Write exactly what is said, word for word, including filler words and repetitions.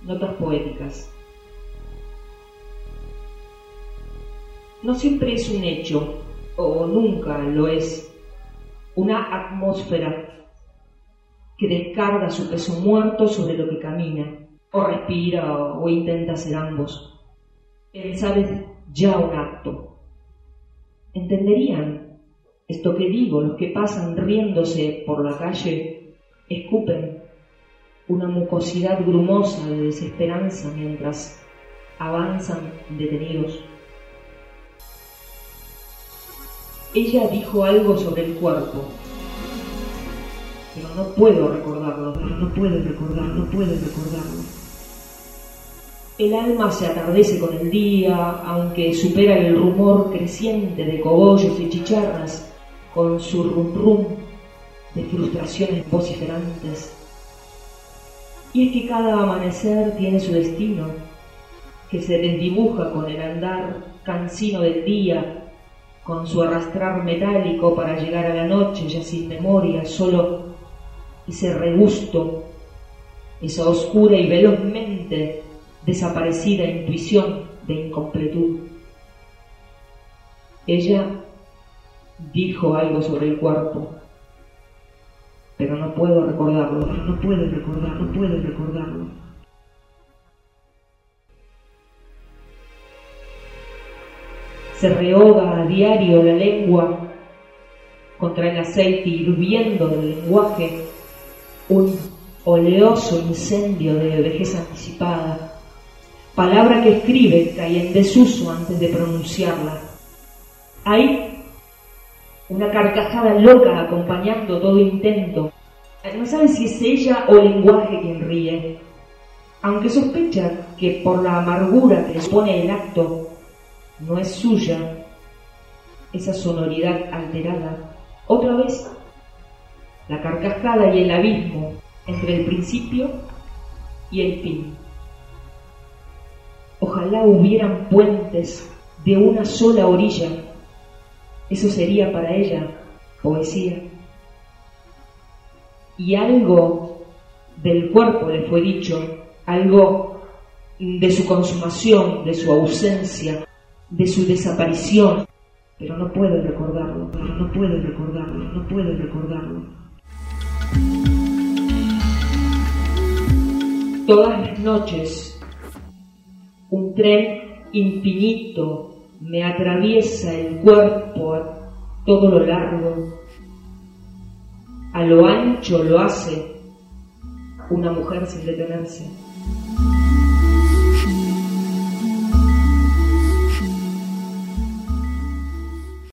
Notas poéticas. No siempre es un hecho, o nunca lo es, una atmósfera que descarga su peso muerto sobre lo que camina, o respira, o, o intenta hacer ambos. Pensar es ya un acto. ¿Entenderían esto que digo los que pasan riéndose por la calle? Escupen una mucosidad grumosa de desesperanza mientras avanzan detenidos. Ella dijo algo sobre el cuerpo, pero no puedo recordarlo, pero no puedo recordarlo, no puedo recordarlo. El alma se atardece con el día, aunque supera el rumor creciente de cogollos y chicharras con su rum rum de frustraciones vociferantes. Y es que cada amanecer tiene su destino, que se desdibuja con el andar cansino del día, con su arrastrar metálico para llegar a la noche ya sin memoria, solo ese regusto, esa oscura y velozmente desaparecida intuición de incompletud. Ella dijo algo sobre el cuerpo, pero no puedo recordarlo, no puedo recordarlo, no puedo recordarlo. Se rehoga a diario la lengua contra el aceite hirviendo del lenguaje, un oleoso incendio de vejez anticipada. Palabra que escribe cae en desuso antes de pronunciarla. Hay una carcajada loca acompañando todo intento. No sabe si es ella o el lenguaje quien ríe, aunque sospecha que por la amargura que le supone el acto, no es suya esa sonoridad alterada. Otra vez, la carcajada y el abismo entre el principio y el fin. Ojalá hubieran puentes de una sola orilla. Eso sería para ella poesía. Y algo del cuerpo le fue dicho, algo de su consumación, de su ausencia, de su desaparición, pero no puedo recordarlo, pero no puedo recordarlo, no puedo recordarlo. Todas las noches, un tren infinito me atraviesa el cuerpo a todo lo largo. A lo ancho lo hace una mujer sin detenerse.